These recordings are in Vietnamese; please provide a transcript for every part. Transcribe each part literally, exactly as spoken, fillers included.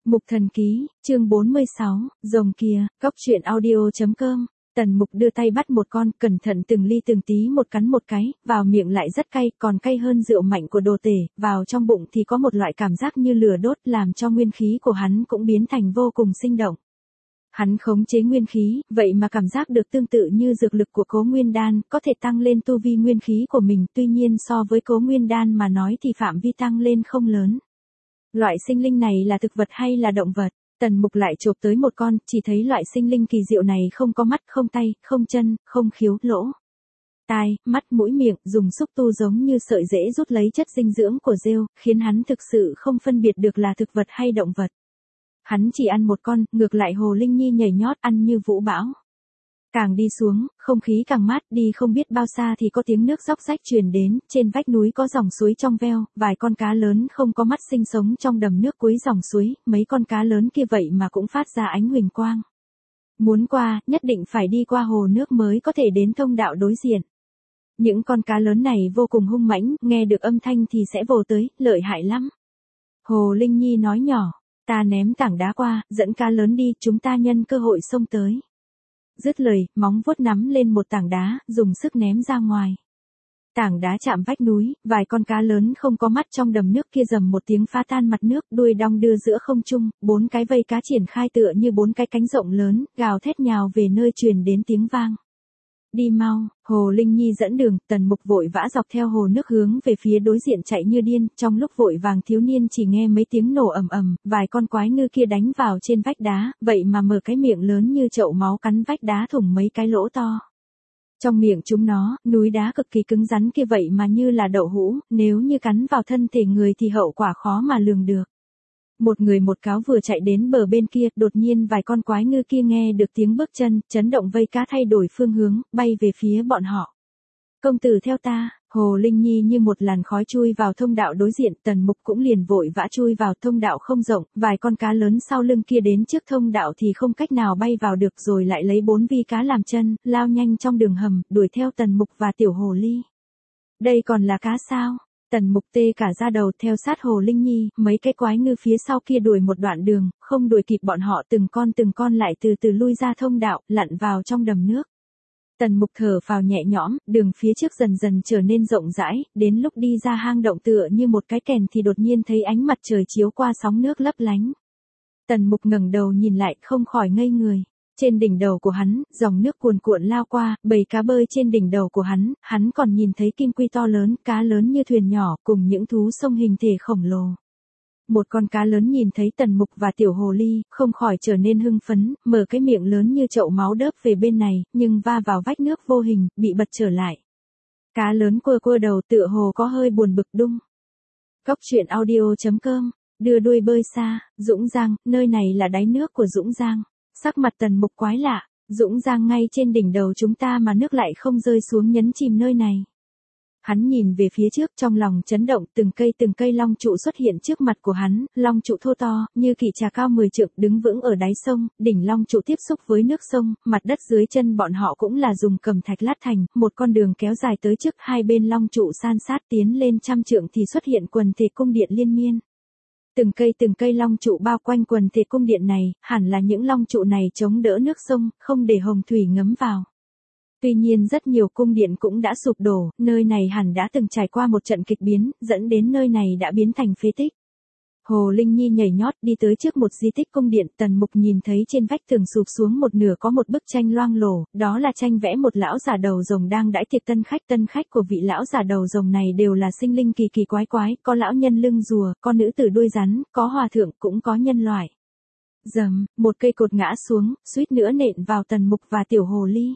Mục Thần Ký, chương bốn mươi sáu, rồng kia, góc truyện audio chấm com. Tần Mục đưa tay bắt một con, cẩn thận từng ly từng tí một cắn một cái, vào miệng lại rất cay, còn cay hơn rượu mạnh của đồ tể, vào trong bụng thì có một loại cảm giác như lửa đốt, làm cho nguyên khí của hắn cũng biến thành vô cùng sinh động. Hắn khống chế nguyên khí, vậy mà cảm giác được tương tự như dược lực của Cố Nguyên Đan, có thể tăng lên tu vi nguyên khí của mình, tuy nhiên so với Cố Nguyên Đan mà nói thì phạm vi tăng lên không lớn. Loại sinh linh này là thực vật hay là động vật? Tần Mục lại chộp tới một con, chỉ thấy loại sinh linh kỳ diệu này không có mắt, không tay, không chân, không khiếu, lỗ tai, mắt, mũi, miệng, dùng xúc tu giống như sợi rễ rút lấy chất dinh dưỡng của rêu, khiến hắn thực sự không phân biệt được là thực vật hay động vật. Hắn chỉ ăn một con, ngược lại Hồ Linh Nhi nhảy nhót ăn như vũ bão. Càng đi xuống, không khí càng mát, đi không biết bao xa thì có tiếng nước róc rách truyền đến, trên vách núi có dòng suối trong veo, vài con cá lớn không có mắt sinh sống trong đầm nước cuối dòng suối, mấy con cá lớn kia vậy mà cũng phát ra ánh huỳnh quang. Muốn qua, nhất định phải đi qua hồ nước mới có thể đến thông đạo đối diện. Những con cá lớn này vô cùng hung mãnh, nghe được âm thanh thì sẽ vồ tới, lợi hại lắm. Hồ Linh Nhi nói nhỏ, ta ném tảng đá qua, dẫn cá lớn đi, chúng ta nhân cơ hội xông tới. Dứt lời, móng vuốt nắm lên một tảng đá, dùng sức ném ra ngoài. Tảng đá chạm vách núi, vài con cá lớn không có mắt trong đầm nước kia rầm một tiếng phá tan mặt nước, đuôi đong đưa giữa không trung, bốn cái vây cá triển khai tựa như bốn cái cánh rộng lớn, gào thét nhào về nơi truyền đến tiếng vang. Đi mau, Hồ Linh Nhi dẫn đường, Tần Mục vội vã dọc theo hồ nước hướng về phía đối diện chạy như điên, trong lúc vội vàng thiếu niên chỉ nghe mấy tiếng nổ ầm ầm, vài con quái ngư kia đánh vào trên vách đá, vậy mà mở cái miệng lớn như chậu máu cắn vách đá thủng mấy cái lỗ to. Trong miệng chúng nó, núi đá cực kỳ cứng rắn kia vậy mà như là đậu hũ, nếu như cắn vào thân thể người thì hậu quả khó mà lường được. Một người một cáo vừa chạy đến bờ bên kia, đột nhiên vài con quái ngư kia nghe được tiếng bước chân, chấn động vây cá thay đổi phương hướng, bay về phía bọn họ. Công tử theo ta, Hồ Linh Nhi như một làn khói chui vào thông đạo đối diện, Tần Mục cũng liền vội vã chui vào, thông đạo không rộng, vài con cá lớn sau lưng kia đến trước thông đạo thì không cách nào bay vào được, rồi lại lấy bốn vi cá làm chân, lao nhanh trong đường hầm, đuổi theo Tần Mục và Tiểu Hồ Ly. Đây còn là cá sao? Tần Mục tê cả da đầu theo sát Hồ Linh Nhi, mấy cái quái ngư phía sau kia đuổi một đoạn đường, không đuổi kịp bọn họ, từng con từng con lại từ từ lui ra thông đạo, lặn vào trong đầm nước. Tần Mục thở phào nhẹ nhõm, đường phía trước dần dần trở nên rộng rãi, đến lúc đi ra hang động tựa như một cái kèn thì đột nhiên thấy ánh mặt trời chiếu qua sóng nước lấp lánh. Tần Mục ngẩng đầu nhìn lại, không khỏi ngây người. Trên đỉnh đầu của hắn, dòng nước cuồn cuộn lao qua, bầy cá bơi trên đỉnh đầu của hắn, hắn còn nhìn thấy kim quy to lớn, cá lớn như thuyền nhỏ, cùng những thú sông hình thể khổng lồ. Một con cá lớn nhìn thấy Tần Mục và Tiểu Hồ Ly, không khỏi trở nên hưng phấn, mở cái miệng lớn như chậu máu đớp về bên này, nhưng va vào vách nước vô hình, bị bật trở lại. Cá lớn quơ quơ đầu tựa hồ có hơi buồn bực đung. Góc truyện audio chấm com, đưa đuôi bơi xa, Dũng Giang, nơi này là đáy nước của Dũng Giang. Sắc mặt Tần Mục quái lạ, Dũng Giang ngay trên đỉnh đầu chúng ta mà nước lại không rơi xuống nhấn chìm nơi này. Hắn nhìn về phía trước trong lòng chấn động, từng cây từng cây long trụ xuất hiện trước mặt của hắn, long trụ thô to, như kỷ trà cao mười trượng đứng vững ở đáy sông, đỉnh long trụ tiếp xúc với nước sông, mặt đất dưới chân bọn họ cũng là dùng cẩm thạch lát thành, một con đường kéo dài tới trước, hai bên long trụ san sát tiến lên trăm trượng thì xuất hiện quần thể cung điện liên miên. Từng cây từng cây long trụ bao quanh quần thể cung điện này, hẳn là những long trụ này chống đỡ nước sông, không để hồng thủy ngấm vào. Tuy nhiên rất nhiều cung điện cũng đã sụp đổ, nơi này hẳn đã từng trải qua một trận kịch biến, dẫn đến nơi này đã biến thành phế tích. Hồ Linh Nhi nhảy nhót đi tới trước một di tích cung điện, Tần Mục nhìn thấy trên vách tường sụp xuống một nửa có một bức tranh loang lổ, đó là tranh vẽ một lão già đầu rồng đang đãi tiệc tân khách. Tân khách của vị lão già đầu rồng này đều là sinh linh kỳ kỳ quái quái, có lão nhân lưng rùa, có nữ tử đuôi rắn, có hòa thượng, cũng có nhân loại. Dầm, một cây cột ngã xuống, suýt nữa nện vào Tần Mục và Tiểu Hồ Ly.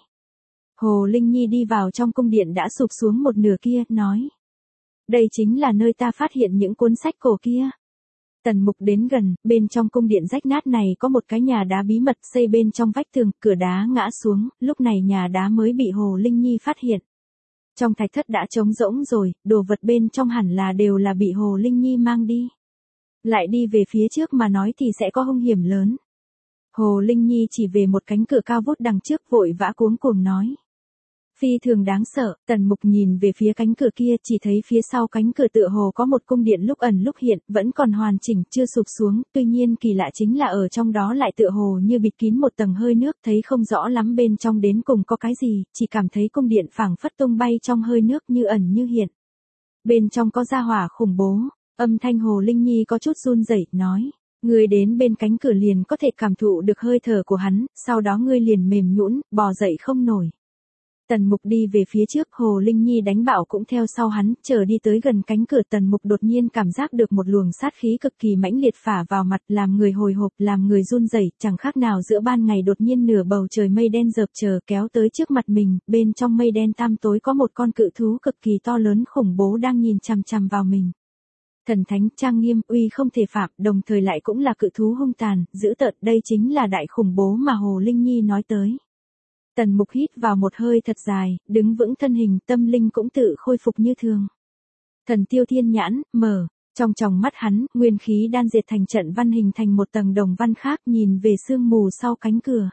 Hồ Linh Nhi đi vào trong cung điện đã sụp xuống một nửa kia, nói. Đây chính là nơi ta phát hiện những cuốn sách cổ kia. Tần Mục đến gần, bên trong cung điện rách nát này có một cái nhà đá bí mật xây bên trong vách tường, cửa đá ngã xuống, lúc này nhà đá mới bị Hồ Linh Nhi phát hiện. Trong thạch thất đã trống rỗng rồi, đồ vật bên trong hẳn là đều là bị Hồ Linh Nhi mang đi. Lại đi về phía trước mà nói thì sẽ có hung hiểm lớn. Hồ Linh Nhi chỉ về một cánh cửa cao vút đằng trước vội vã cuống cuồng nói. Phi thường đáng sợ, Tần Mục nhìn về phía cánh cửa kia, chỉ thấy phía sau cánh cửa tựa hồ có một cung điện lúc ẩn lúc hiện, vẫn còn hoàn chỉnh, chưa sụp xuống, tuy nhiên kỳ lạ chính là ở trong đó lại tựa hồ như bịt kín một tầng hơi nước, thấy không rõ lắm bên trong đến cùng có cái gì, chỉ cảm thấy cung điện phảng phất tung bay trong hơi nước như ẩn như hiện. Bên trong có gia hỏa khủng bố, âm thanh Hồ Linh Nhi có chút run rẩy, nói. Ngươi đến bên cánh cửa liền có thể cảm thụ được hơi thở của hắn, sau đó ngươi liền mềm nhũn, bò dậy không nổi. Tần Mục đi về phía trước, Hồ Linh Nhi đánh bạo cũng theo sau hắn, chờ đi tới gần cánh cửa Tần Mục đột nhiên cảm giác được một luồng sát khí cực kỳ mãnh liệt phả vào mặt, làm người hồi hộp, làm người run rẩy, chẳng khác nào giữa ban ngày đột nhiên nửa bầu trời mây đen dợp chờ kéo tới trước mặt mình, bên trong mây đen tăm tối có một con cự thú cực kỳ to lớn khủng bố đang nhìn chằm chằm vào mình. Thần thánh trang nghiêm, uy không thể phạm, đồng thời lại cũng là cự thú hung tàn, dữ tợn, đây chính là đại khủng bố mà Hồ Linh Nhi nói tới. Tần Mục hít vào một hơi thật dài, đứng vững thân hình, tâm linh cũng tự khôi phục như thường. Thần tiêu thiên nhãn, mở, trong tròng mắt hắn, nguyên khí đan diệt thành trận văn hình thành một tầng đồng văn khác nhìn về sương mù sau cánh cửa.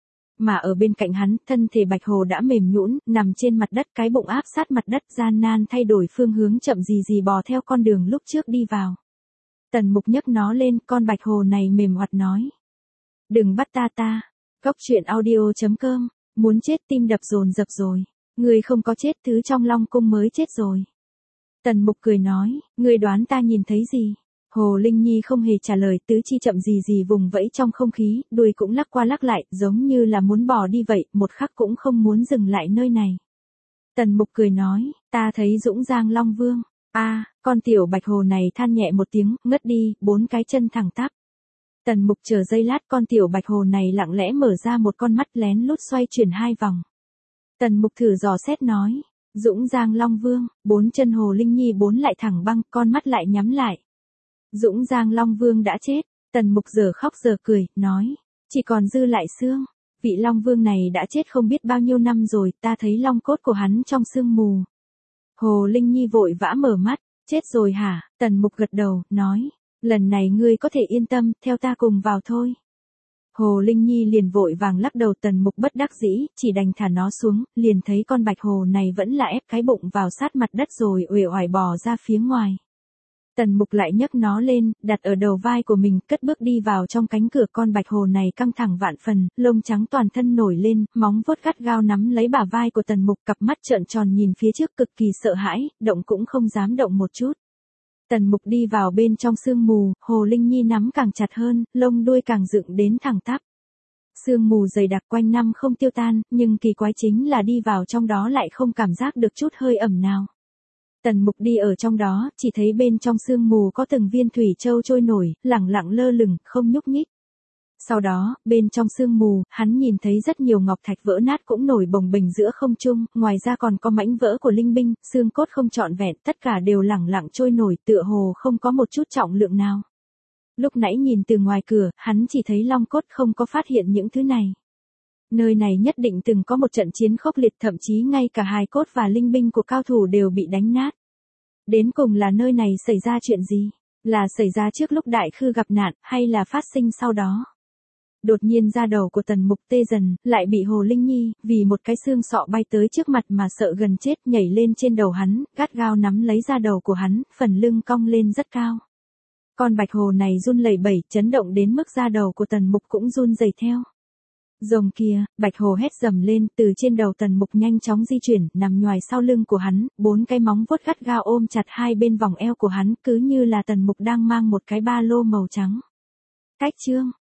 Mà ở bên cạnh hắn, thân thể Bạch Hồ đã mềm nhũn, nằm trên mặt đất, cái bụng áp sát mặt đất, gian nan thay đổi phương hướng, chậm gì gì bò theo con đường lúc trước đi vào. Tần Mục nhấc nó lên, con Bạch Hồ này mềm hoạt nói. Đừng bắt ta ta. Góc truyện audio chấm com, muốn chết tim đập dồn dập rồi. Ngươi không có chết, thứ trong Long Cung mới chết rồi. Tần Mục cười nói, ngươi đoán ta nhìn thấy gì? Hồ Linh Nhi không hề trả lời, tứ chi chậm gì gì vùng vẫy trong không khí, đuôi cũng lắc qua lắc lại, giống như là muốn bỏ đi vậy, một khắc cũng không muốn dừng lại nơi này. Tần Mục cười nói, ta thấy Dũng Giang Long Vương. A, à, con tiểu Bạch Hồ này than nhẹ một tiếng, ngất đi, bốn cái chân thẳng tắp. Tần Mục chờ giây lát, con tiểu Bạch Hồ này lặng lẽ mở ra một con mắt lén lút xoay chuyển hai vòng. Tần Mục thử dò xét nói, Dũng Giang Long Vương, bốn chân Hồ Linh Nhi bốn lại thẳng băng, con mắt lại nhắm lại. Dũng Giang Long Vương đã chết, Tần Mục giờ khóc giờ cười, nói, chỉ còn dư lại xương, vị Long Vương này đã chết không biết bao nhiêu năm rồi, ta thấy long cốt của hắn trong sương mù. Hồ Linh Nhi vội vã mở mắt, chết rồi hả? Tần Mục gật đầu, nói, lần này ngươi có thể yên tâm, theo ta cùng vào thôi. Hồ Linh Nhi liền vội vàng lắc đầu, Tần Mục bất đắc dĩ, chỉ đành thả nó xuống, liền thấy con Bạch Hồ này vẫn là ép cái bụng vào sát mặt đất rồi uể oải bò ra phía ngoài. Tần Mục lại nhấc nó lên, đặt ở đầu vai của mình, cất bước đi vào trong cánh cửa. Con Bạch Hồ này căng thẳng vạn phần, lông trắng toàn thân nổi lên, móng vuốt gắt gao nắm lấy bả vai của Tần Mục, cặp mắt trợn tròn nhìn phía trước cực kỳ sợ hãi, động cũng không dám động một chút. Tần Mục đi vào bên trong sương mù, Hồ Linh Nhi nắm càng chặt hơn, lông đuôi càng dựng đến thẳng tắp. Sương mù dày đặc quanh năm không tiêu tan, nhưng kỳ quái chính là đi vào trong đó lại không cảm giác được chút hơi ẩm nào. Tần Mục đi ở trong đó, chỉ thấy bên trong sương mù có từng viên thủy châu trôi nổi, lẳng lặng lơ lửng, không nhúc nhích. Sau đó, bên trong sương mù, hắn nhìn thấy rất nhiều ngọc thạch vỡ nát cũng nổi bồng bềnh giữa không trung, ngoài ra còn có mảnh vỡ của linh binh, xương cốt không trọn vẹn, tất cả đều lẳng lặng trôi nổi, tựa hồ không có một chút trọng lượng nào. Lúc nãy nhìn từ ngoài cửa, hắn chỉ thấy long cốt, không có phát hiện những thứ này. Nơi này nhất định từng có một trận chiến khốc liệt, thậm chí ngay cả hài cốt và linh binh của cao thủ đều bị đánh nát. Đến cùng là nơi này xảy ra chuyện gì? Là xảy ra trước lúc Đại Khư gặp nạn, hay là phát sinh sau đó? Đột nhiên da đầu của Tần Mục tê dần, lại bị Hồ Linh Nhi, vì một cái xương sọ bay tới trước mặt mà sợ gần chết, nhảy lên trên đầu hắn, gắt gao nắm lấy da đầu của hắn, phần lưng cong lên rất cao. Con Bạch Hồ này run lẩy bẩy, chấn động đến mức da đầu của Tần Mục cũng run rẩy theo. Rồng kia, Bạch Hồ hét dầm lên, từ trên đầu Tần Mục nhanh chóng di chuyển, nằm nhoài sau lưng của hắn, bốn cái móng vuốt gắt gao ôm chặt hai bên vòng eo của hắn, cứ như là Tần Mục đang mang một cái ba lô màu trắng. Cách chương